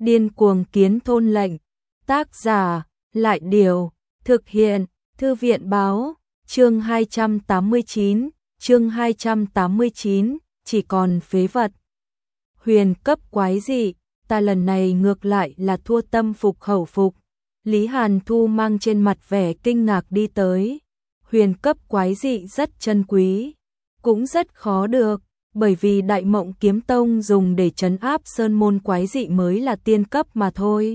Điên cuồng kiến thôn lệnh. Tác giả, Lại Điều, thực hiện, Thư viện báo, chương 289, chỉ còn phế vật. Huyền cấp quái dị, ta lần này ngược lại là thua tâm phục khẩu phục. Lý Hàn Thu mang trên mặt vẻ kinh ngạc đi tới. Huyền cấp quái dị rất chân quý, cũng rất khó được, bởi vì Đại Mộng Kiếm Tông dùng để trấn áp sơn môn quái dị mới là tiên cấp mà thôi.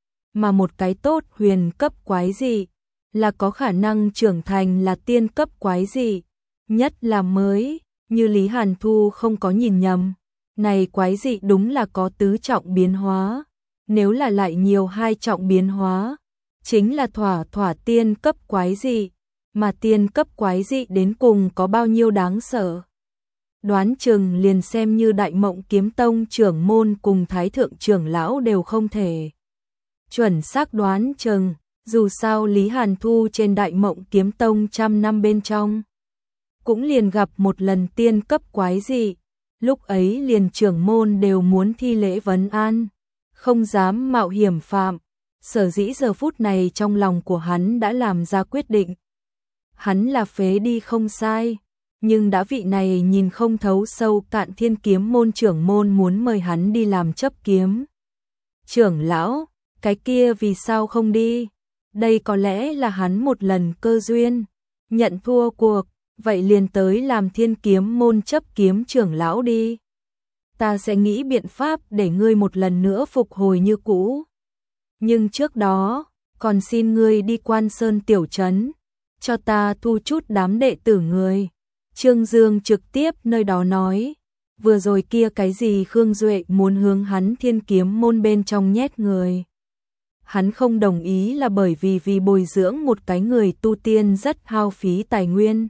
Mà một cái tốt huyền cấp quái dị là có khả năng trưởng thành là tiên cấp quái dị, nhất là mới, như Lý Hàn Thu không có nhìn nhầm. Này quái dị đúng là có tứ trọng biến hóa, nếu là lại nhiều hai trọng biến hóa, chính là thỏa tiên cấp quái dị, mà tiên cấp quái dị đến cùng có bao nhiêu đáng sợ. Đoán chừng liền xem như Đại Mộng Kiếm Tông trưởng môn cùng Thái Thượng trưởng lão đều không thể chuẩn xác đoán chừng, dù sao Lý Hàn Thu trên Đại Mộng Kiếm Tông trăm năm bên trong cũng liền gặp một lần tiên cấp quái dị, lúc ấy liền trưởng môn đều muốn thi lễ vấn an, không dám mạo hiểm phạm, sở dĩ giờ phút này trong lòng của hắn đã làm ra quyết định. Hắn là phế đi không sai, nhưng đã vị này nhìn không thấu sâu cạn Thiên Kiếm môn trưởng môn muốn mời hắn đi làm chấp kiếm trưởng lão, cái kia vì sao không đi? Đây có lẽ là hắn một lần cơ duyên, nhận thua cuộc, vậy liền tới làm Thiên Kiếm môn chấp kiếm trưởng lão đi. Ta sẽ nghĩ biện pháp để ngươi một lần nữa phục hồi như cũ. Nhưng trước đó, còn xin ngươi đi Quan Sơn tiểu trấn, cho ta thu chút đám đệ tử người. Trương Dương trực tiếp nơi đó nói, vừa rồi kia cái gì Khương Duệ muốn hướng hắn Thiên Kiếm môn bên trong nhét người. Hắn không đồng ý là bởi vì bồi dưỡng một cái người tu tiên rất hao phí tài nguyên.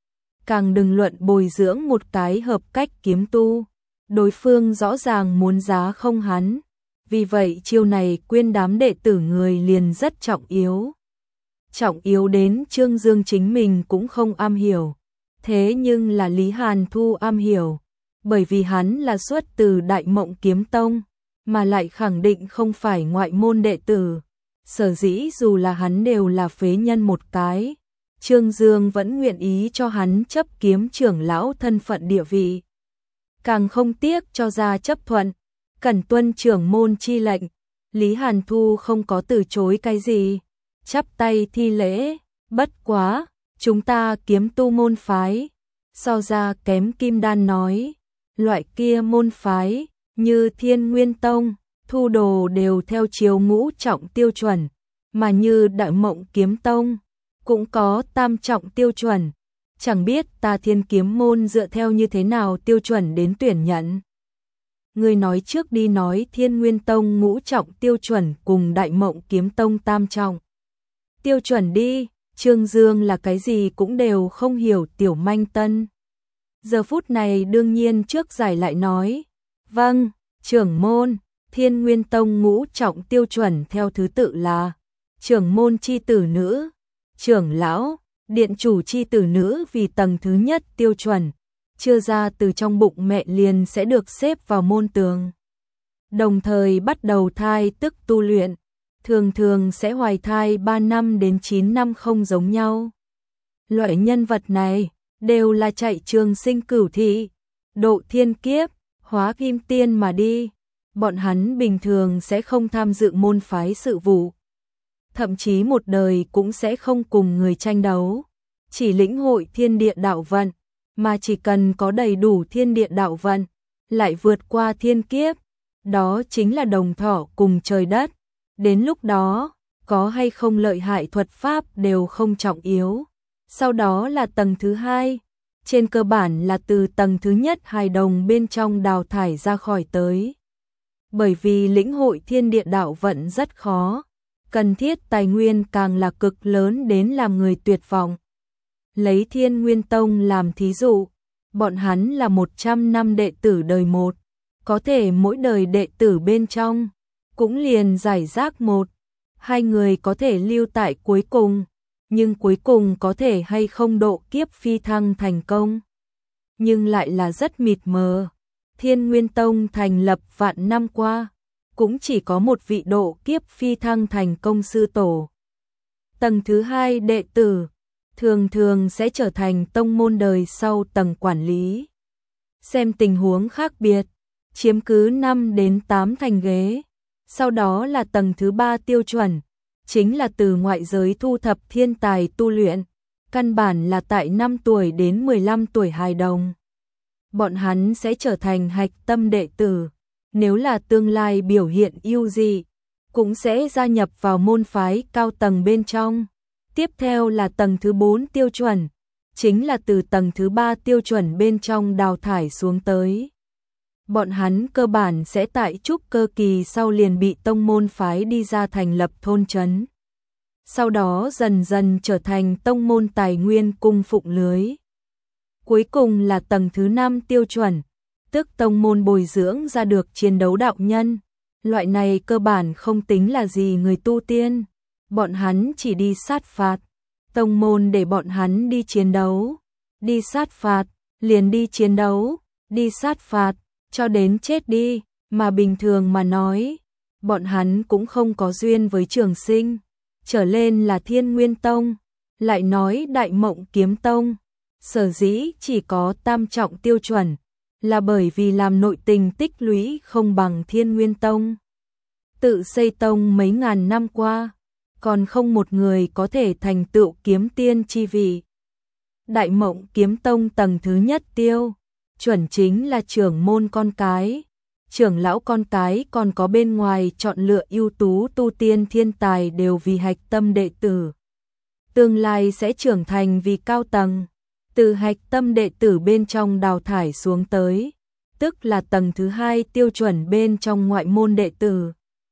Càng đừng luận bồi dưỡng một cái hợp cách kiếm tu, đối phương rõ ràng muốn giá không hắn. Vì vậy chiêu này quyên đám đệ tử người liền rất trọng yếu. Trọng yếu đến Trương Dương chính mình cũng không am hiểu. Thế nhưng là Lý Hàn Thu am hiểu, bởi vì hắn là xuất từ Đại Mộng Kiếm Tông, mà lại khẳng định không phải ngoại môn đệ tử. Sở dĩ dù là hắn đều là phế nhân một cái, Trương Dương vẫn nguyện ý cho hắn chấp kiếm trưởng lão thân phận địa vị. Càng không tiếc cho ra chấp thuận, cẩn tuân trưởng môn chi lệnh, Lý Hàn Thu không có từ chối cái gì, chắp tay thi lễ, bất quá, chúng ta kiếm tu môn phái, so ra kém Kim Đan nói, loại kia môn phái, như Thiên Nguyên Tông, thu đồ đều theo chiều ngũ trọng tiêu chuẩn, mà như Đại Mộng Kiếm Tông, cũng có tam trọng tiêu chuẩn, chẳng biết ta Thiên Kiếm môn dựa theo như thế nào tiêu chuẩn đến tuyển nhận. Người nói trước đi nói Thiên Nguyên Tông ngũ trọng tiêu chuẩn cùng Đại Mộng Kiếm Tông tam trọng tiêu chuẩn đi. Trương Dương là cái gì cũng đều không hiểu tiểu manh tân. Giờ phút này đương nhiên trước giải lại nói, vâng, trưởng môn, Thiên Nguyên Tông ngũ trọng tiêu chuẩn theo thứ tự là trưởng môn chi tử nữ, trưởng lão, điện chủ chi tử nữ vì tầng thứ nhất tiêu chuẩn, chưa ra từ trong bụng mẹ liền sẽ được xếp vào môn tường. Đồng thời bắt đầu thai tức tu luyện, thường sẽ hoài thai 3 năm đến 9 năm không giống nhau. Loại nhân vật này đều là chạy trường sinh cửu thị, độ thiên kiếp, hóa kim tiên mà đi. Bọn hắn bình thường sẽ không tham dự môn phái sự vụ, thậm chí một đời cũng sẽ không cùng người tranh đấu, chỉ lĩnh hội thiên địa đạo vận, mà chỉ cần có đầy đủ thiên địa đạo vận, lại vượt qua thiên kiếp, đó chính là đồng thọ cùng trời đất. Đến lúc đó, có hay không lợi hại thuật pháp đều không trọng yếu. Sau đó là tầng thứ hai, trên cơ bản là từ tầng thứ nhất hài đồng bên trong đào thải ra khỏi tới. Bởi vì lĩnh hội thiên địa đạo vận rất khó, cần thiết tài nguyên càng là cực lớn đến làm người tuyệt vọng. Lấy Thiên Nguyên Tông làm thí dụ, bọn hắn là 100 năm đệ tử đời một, có thể mỗi đời đệ tử bên trong cũng liền giải rác một, hai người có thể lưu tại cuối cùng, nhưng cuối cùng có thể hay không độ kiếp phi thăng thành công, nhưng lại là rất mịt mờ. Thiên Nguyên Tông thành lập vạn năm qua, cũng chỉ có một vị độ kiếp phi thăng thành công sư tổ. Tầng thứ hai đệ tử, thường thường sẽ trở thành tông môn đời sau tầng quản lý. Xem tình huống khác biệt, chiếm cứ 5 đến 8 thành ghế. Sau đó là tầng thứ 3 tiêu chuẩn, chính là từ ngoại giới thu thập thiên tài tu luyện, căn bản là tại 5 tuổi đến 15 tuổi hài đồng. Bọn hắn sẽ trở thành hạch tâm đệ tử, nếu là tương lai biểu hiện ưu dị, cũng sẽ gia nhập vào môn phái cao tầng bên trong. Tiếp theo là tầng thứ 4 tiêu chuẩn, chính là từ tầng thứ 3 tiêu chuẩn bên trong đào thải xuống tới. Bọn hắn cơ bản sẽ tại trúc cơ kỳ sau liền bị tông môn phái đi ra thành lập thôn trấn. Sau đó dần dần trở thành tông môn tài nguyên cung phụng lưới. Cuối cùng là tầng thứ 5 tiêu chuẩn, tức tông môn bồi dưỡng ra được chiến đấu đạo nhân. Loại này cơ bản không tính là gì người tu tiên, bọn hắn chỉ đi sát phạt. Tông môn để bọn hắn đi chiến đấu, đi sát phạt, liền đi chiến đấu, đi sát phạt, cho đến chết đi, mà bình thường mà nói, bọn hắn cũng không có duyên với trường sinh, trở lên là Thiên Nguyên Tông, lại nói Đại Mộng Kiếm Tông, sở dĩ chỉ có tam trọng tiêu chuẩn, là bởi vì làm nội tình tích lũy không bằng Thiên Nguyên Tông. Tự xây tông mấy ngàn năm qua, còn không một người có thể thành tựu kiếm tiên chi vị. Đại Mộng Kiếm Tông tầng thứ nhất tiêu chuẩn chính là trưởng môn con cái, trưởng lão con cái còn có bên ngoài chọn lựa ưu tú tu tiên thiên tài đều vì hạch tâm đệ tử. Tương lai sẽ trưởng thành vì cao tầng, từ hạch tâm đệ tử bên trong đào thải xuống tới, tức là tầng thứ 2 tiêu chuẩn bên trong ngoại môn đệ tử.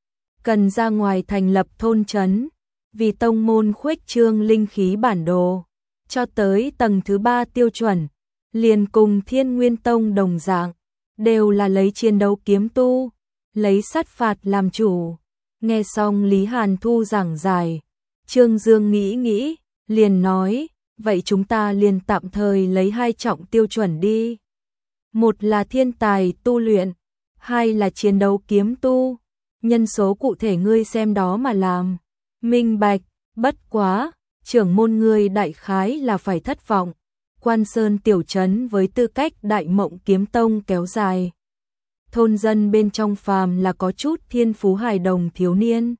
Cần ra ngoài thành lập thôn trấn, vì tông môn khuếch trương linh khí bản đồ, cho tới tầng thứ 3 tiêu chuẩn, liền cùng Thiên Nguyên Tông đồng dạng, đều là lấy chiến đấu kiếm tu, lấy sát phạt làm chủ. Nghe xong Lý Hàn Thu giảng giải, Trương Dương nghĩ, liền nói, vậy chúng ta liền tạm thời lấy 2 trọng tiêu chuẩn đi. Một là thiên tài tu luyện, 2 là chiến đấu kiếm tu, nhân số cụ thể ngươi xem đó mà làm. Minh bạch, bất quá, trưởng môn ngươi đại khái là phải thất vọng. Quan Sơn tiểu trấn với tư cách Đại Mộng Kiếm Tông kéo dài. Thôn dân bên trong phàm là có chút thiên phú hài đồng thiếu niên.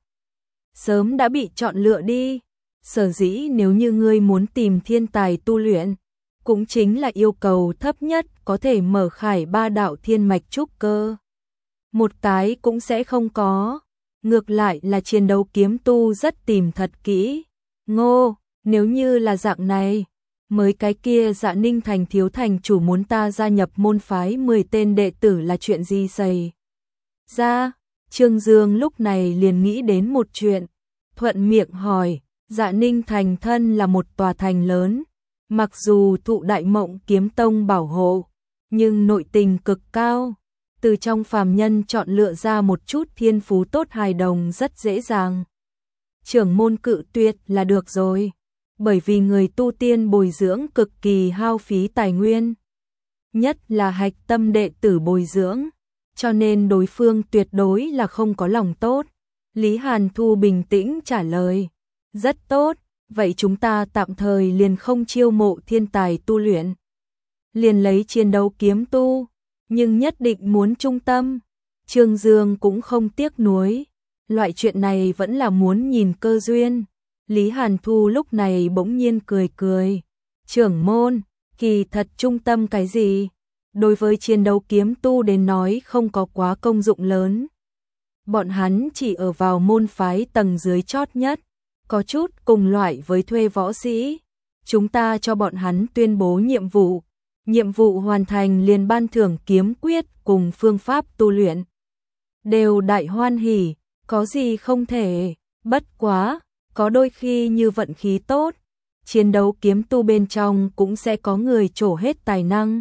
Sớm đã bị chọn lựa đi. Sở dĩ nếu như ngươi muốn tìm thiên tài tu luyện, cũng chính là yêu cầu thấp nhất có thể mở khải 3 đạo thiên mạch trúc cơ. Một cái cũng sẽ không có. Ngược lại là chiến đấu kiếm tu rất tìm thật kỹ. Ngô, nếu như là dạng này, mới cái kia Dạ Ninh thành thiếu thành chủ muốn ta gia nhập môn phái 10 tên đệ tử là chuyện gì xảy ra? Trương Dương lúc này liền nghĩ đến một chuyện, thuận miệng hỏi, Dạ Ninh thành thân là một tòa thành lớn, mặc dù thụ Đại Mộng Kiếm Tông bảo hộ, nhưng nội tình cực cao, từ trong phàm nhân chọn lựa ra một chút thiên phú tốt hài đồng rất dễ dàng. Trưởng môn cự tuyệt là được rồi. Bởi vì người tu tiên bồi dưỡng cực kỳ hao phí tài nguyên, nhất là hạch tâm đệ tử bồi dưỡng, cho nên đối phương tuyệt đối là không có lòng tốt. Lý Hàn Thu bình tĩnh trả lời, rất tốt, vậy chúng ta tạm thời liền không chiêu mộ thiên tài tu luyện, liền lấy chiến đấu kiếm tu, nhưng nhất định muốn trung tâm. Trương Dương cũng không tiếc nuối, loại chuyện này vẫn là muốn nhìn cơ duyên. Lý Hàn Thu lúc này bỗng nhiên cười, trưởng môn, kỳ thật trung tâm cái gì? Đối với chiến đấu kiếm tu đến nói không có quá công dụng lớn. Bọn hắn chỉ ở vào môn phái tầng dưới chót nhất, có chút cùng loại với thuê võ sĩ. Chúng ta cho bọn hắn tuyên bố nhiệm vụ hoàn thành liền ban thưởng kiếm quyết cùng phương pháp tu luyện. Đều đại hoan hỉ, có gì không thể, bất quá. Có đôi khi như vận khí tốt, chiến đấu kiếm tu bên trong cũng sẽ có người trổ hết tài năng.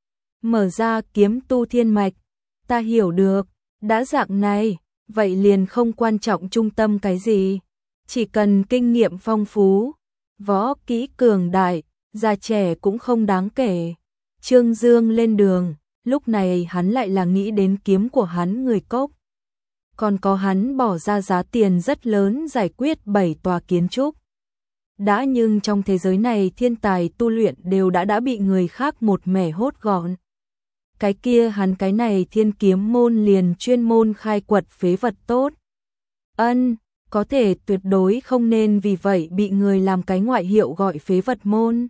Mở ra kiếm tu thiên mạch, ta hiểu được, đã dạng này, vậy liền không quan trọng trung tâm cái gì, chỉ cần kinh nghiệm phong phú, võ kỹ cường đại, già trẻ cũng không đáng kể. Trương Dương lên đường, lúc này hắn lại là nghĩ đến kiếm của hắn người cốc. còn có hắn bỏ ra giá tiền rất lớn giải quyết 7 tòa kiến trúc. Đã nhưng trong thế giới này thiên tài tu luyện đều đã bị người khác một mẻ hốt gọn. Cái kia hắn cái này Thiên Kiếm môn liền chuyên môn khai quật phế vật tốt. Có thể tuyệt đối không nên vì vậy bị người làm cái ngoại hiệu gọi phế vật môn.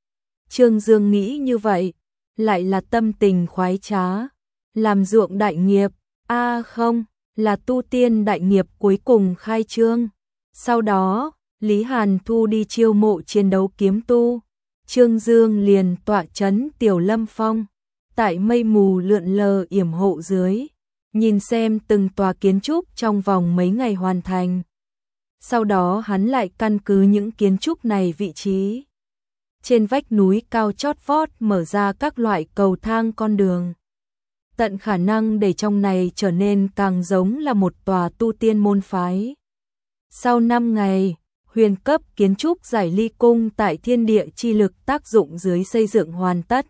Trương Dương nghĩ như vậy, lại là tâm tình khoái trá, làm ruộng đại nghiệp, không, là tu tiên đại nghiệp cuối cùng khai trương. Sau đó, Lý Hàn Thu đi chiêu mộ chiến đấu kiếm tu, Trương Dương liền tọa trấn Tiểu Lâm Phong, tại mây mù lượn lờ yểm hộ dưới, nhìn xem từng tòa kiến trúc trong vòng mấy ngày hoàn thành. Sau đó hắn lại căn cứ những kiến trúc này vị trí trên vách núi cao chót vót mở ra các loại cầu thang con đường, tận khả năng để trong này trở nên càng giống là một tòa tu tiên môn phái. Sau 5 ngày, huyền cấp kiến trúc Giải Ly Cung tại thiên địa chi lực tác dụng dưới xây dựng hoàn tất.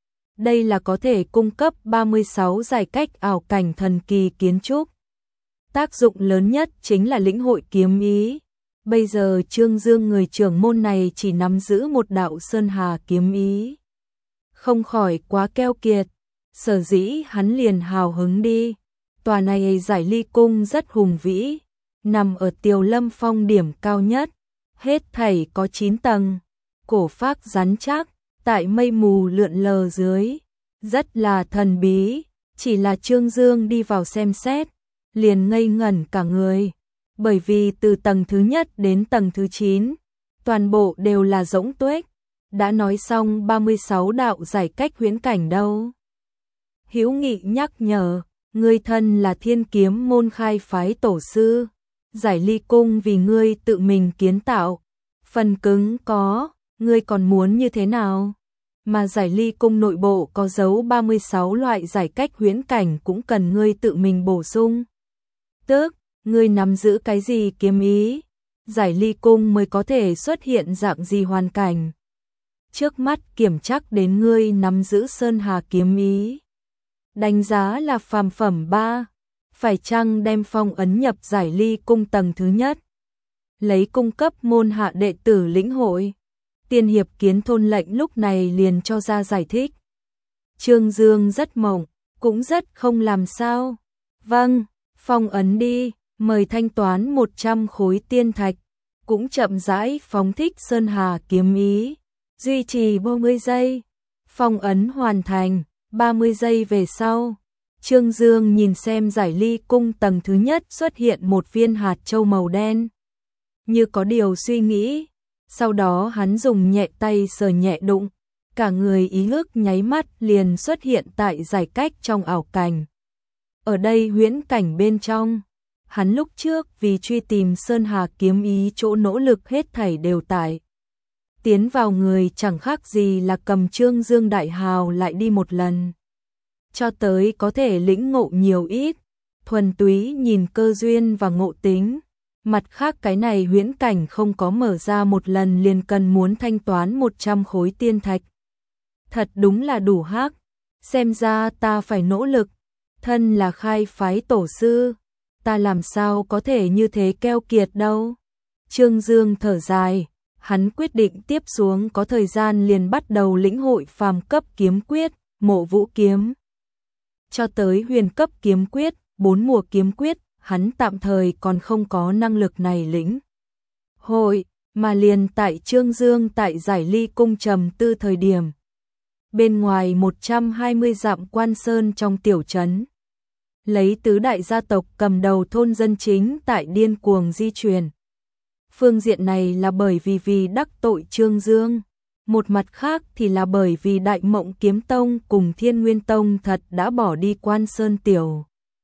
Đây là có thể cung cấp 36 giải cách ảo cảnh thần kỳ kiến trúc. Tác dụng lớn nhất chính là lĩnh hội kiếm ý. Bây giờ Trương Dương người trưởng môn này chỉ nắm giữ một đạo sơn hà kiếm ý, không khỏi quá keo kiệt, sở dĩ hắn liền hào hứng đi. Tòa này Giải Ly Cung rất hùng vĩ, nằm ở Tiểu Lâm Phong điểm cao nhất, hết thảy có 9 tầng, cổ phác rắn chắc, tại mây mù lượn lờ dưới, rất là thần bí, chỉ là Trương Dương đi vào xem xét, liền ngây ngẩn cả người, bởi vì từ tầng thứ nhất đến tầng thứ 9, toàn bộ đều là rỗng tuếch, đã nói xong 36 đạo giải cách huyễn cảnh đâu. Hữu Nghị nhắc nhở, ngươi thân là Thiên Kiếm môn khai phái tổ sư, Giải Ly Cung vì ngươi tự mình kiến tạo, phần cứng có, ngươi còn muốn như thế nào? Mà Giải Ly Cung nội bộ có dấu 36 loại giải cách huyễn cảnh cũng cần ngươi tự mình bổ sung. Tức, ngươi nắm giữ cái gì kiếm ý, Giải Ly Cung mới có thể xuất hiện dạng gì hoàn cảnh. Trước mắt kiểm chắc đến ngươi nắm giữ sơn hà kiếm ý, đánh giá là phàm phẩm 3, phải chăng đem phong ấn nhập Giải Ly Cung tầng thứ nhất, lấy cung cấp môn hạ đệ tử lĩnh hội. Tiên hiệp Kiến Thôn lệnh lúc này liền cho ra giải thích. Trương Dương rất mộng, cũng rất không làm sao. Vâng, phong ấn đi, mời thanh toán 100 khối tiên thạch, cũng chậm rãi phóng thích sơn hà kiếm ý, duy trì 30 giây. Phong ấn hoàn thành, 30 giây về sau, Trương Dương nhìn xem Giải Ly Cung tầng thứ nhất xuất hiện một viên hạt châu màu đen. Như có điều suy nghĩ, sau đó hắn dùng nhẹ tay sờ nhẹ đụng, cả người ý ước nháy mắt liền xuất hiện tại giải cách trong ảo cảnh. Ở đây huyễn cảnh bên trong, hắn lúc trước vì truy tìm sơn hà kiếm ý chỗ nỗ lực hết thảy đều tại. Tiến vào người chẳng khác gì là cầm Trương Dương đại hào lại đi một lần. Cho tới có thể lĩnh ngộ nhiều ít, thuần túy nhìn cơ duyên và ngộ tính. Mặt khác cái này huyễn cảnh không có mở ra một lần liền cần muốn thanh toán 100 khối tiên thạch. Thật đúng là đủ hắc, xem ra ta phải nỗ lực, thân là khai phái tổ sư, ta làm sao có thể như thế keo kiệt đâu. Trương Dương thở dài, hắn quyết định tiếp xuống có thời gian liền bắt đầu lĩnh hội phàm cấp kiếm quyết, Mộ Vũ kiếm. Cho tới huyền cấp kiếm quyết, 4 mùa kiếm quyết, hắn tạm thời còn không có năng lực này lĩnh hội, mà liền tại Trương Dương tại Giải Ly Cung trầm tư thời điểm. Bên ngoài 120 dặm Quan Sơn trong tiểu trấn, lấy tứ đại gia tộc cầm đầu thôn dân chính tại điên cuồng di chuyển. Phương diện này là bởi vì đắc tội Trương Dương, một mặt khác thì là bởi vì Đại Mộng Kiếm Tông cùng Thiên Nguyên Tông thật đã bỏ đi Quan Sơn tiểu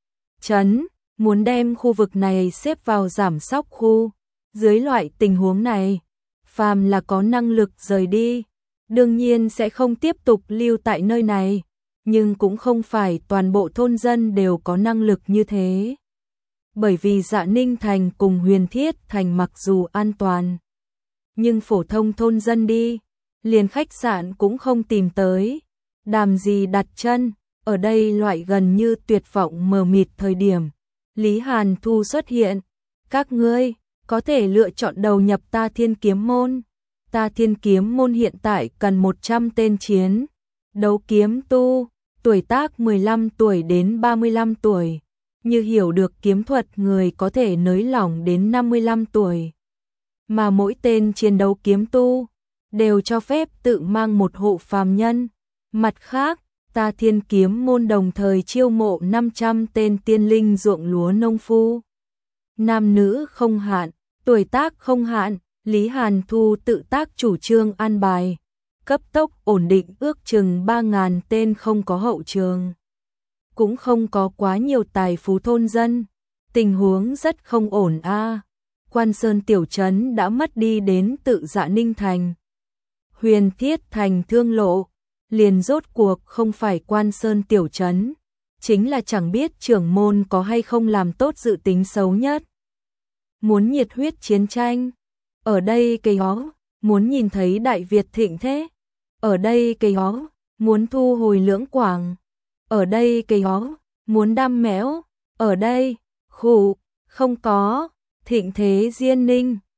trấn, muốn đem khu vực này xếp vào giảm sóc khu. Dưới loại tình huống này, phàm là có năng lực rời đi, đương nhiên sẽ không tiếp tục lưu tại nơi này, nhưng cũng không phải toàn bộ thôn dân đều có năng lực như thế. Bởi vì Dạ Ninh Thành cùng Huyền Thiết Thành mặc dù an toàn, nhưng phổ thông thôn dân đi, liền khách sạn cũng không tìm tới, đàm gì đặt chân, ở đây loại gần như tuyệt vọng mờ mịt thời điểm. Lý Hàn Thu xuất hiện. Các ngươi có thể lựa chọn đầu nhập Ta Thiên Kiếm Môn. Ta Thiên Kiếm Môn hiện tại cần 100 tên chiến đấu kiếm tu, tuổi tác 15 tuổi đến 35 tuổi. Như hiểu được kiếm thuật người có thể nới lỏng đến 55 tuổi. Mà mỗi tên chiến đấu kiếm tu đều cho phép tự mang một hộ phàm nhân. Mặt khác, Ta Thiên Kiếm Môn đồng thời chiêu mộ 500 tên tiên linh ruộng lúa nông phu. Nam nữ không hạn, tuổi tác không hạn, Lý Hàn Thu tự tác chủ trương an bài, cấp tốc ổn định ước chừng 3.000 tên không có hậu trường. Cũng không có quá nhiều tài phú thôn dân, tình huống rất không ổn a. Quan Sơn tiểu trấn đã mất đi đến tự Dạ Ninh thành. Huyền Thiết thành Thương Lộ, liền rốt cuộc không phải Quan Sơn tiểu trấn, chính là chẳng biết trưởng môn có hay không làm tốt dự tính xấu nhất. Muốn nhiệt huyết chiến tranh, ở đây cây hó, muốn nhìn thấy Đại Việt thịnh thế, ở đây cây hó, muốn thu hồi Lưỡng Quảng, ở đây cây hó, muốn đam mẽo, ở đây, khủ, không có, thịnh thế Diên Ninh,